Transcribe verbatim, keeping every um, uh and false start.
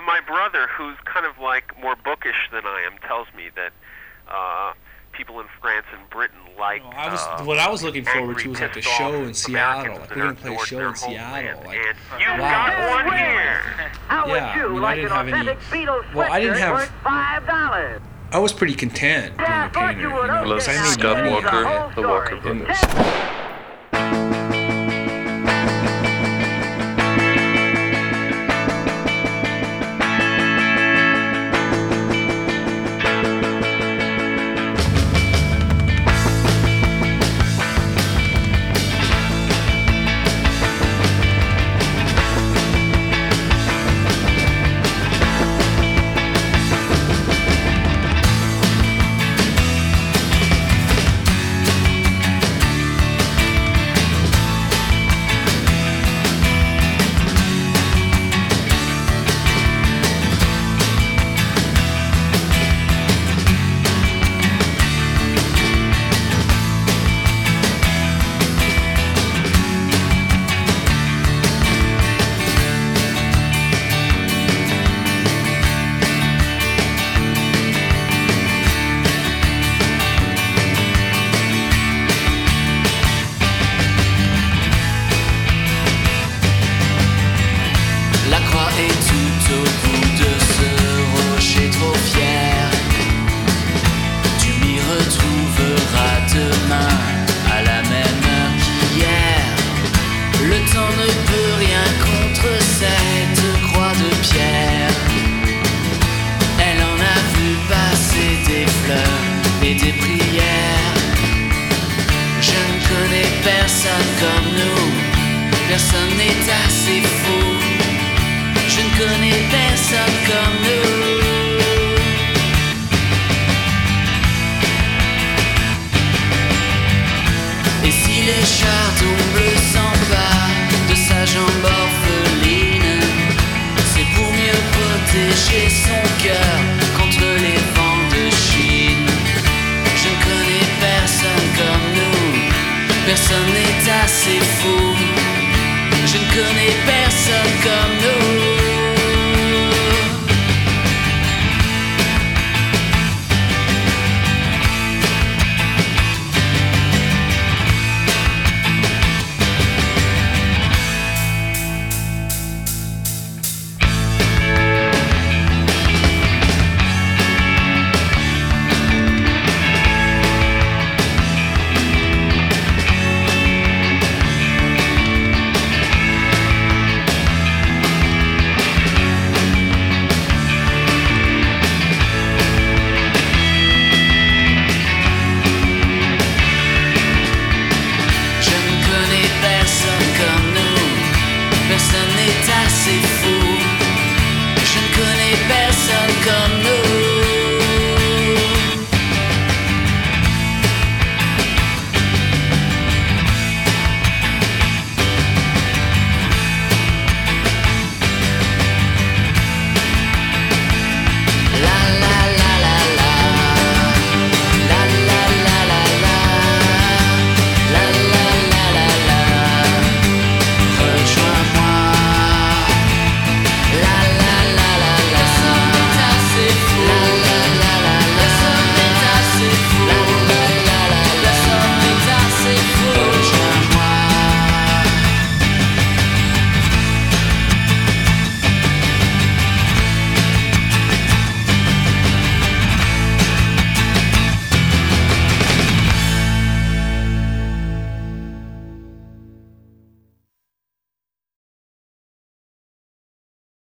uh, my brother, who's kind of like more bookish than I am, tells me that uh, people in France and Britain like. Well, I was uh, what I was looking forward angry, to was like a pissed show off in Seattle. Americans Like that we're are gonna play a ignored show their in Seattle. homeland. Like And you've wow. got one here. How Yeah, I would you mean, I like didn't an have any- authentic Beatles well, I didn't sweatshirt have- worth five dollars? I was pretty content being Yeah, a I thought painter. you You would. know, Okay, because I now made Scott money. Walker, at- the whole the Walker story. brothers. La croix est tout au bout de ce rocher trop fier. Tu m'y retrouveras demain à la même heure qu'hier. Le temps ne peut rien contre cette croix de pierre. Elle en a vu passer des fleurs et des prières. Je ne connais personne comme nous. Personne n'est assez fou. Je ne connais personne comme nous. Et si les chardons bleus s'emparent de sa jambe orpheline, c'est pour mieux protéger son cœur contre les vents de Chine. Je ne connais personne comme nous. Personne n'est assez fou. Je ne connais personne comme nous. Je ne connais personne comme nous. Personne n'est assez fou. Je ne connais personne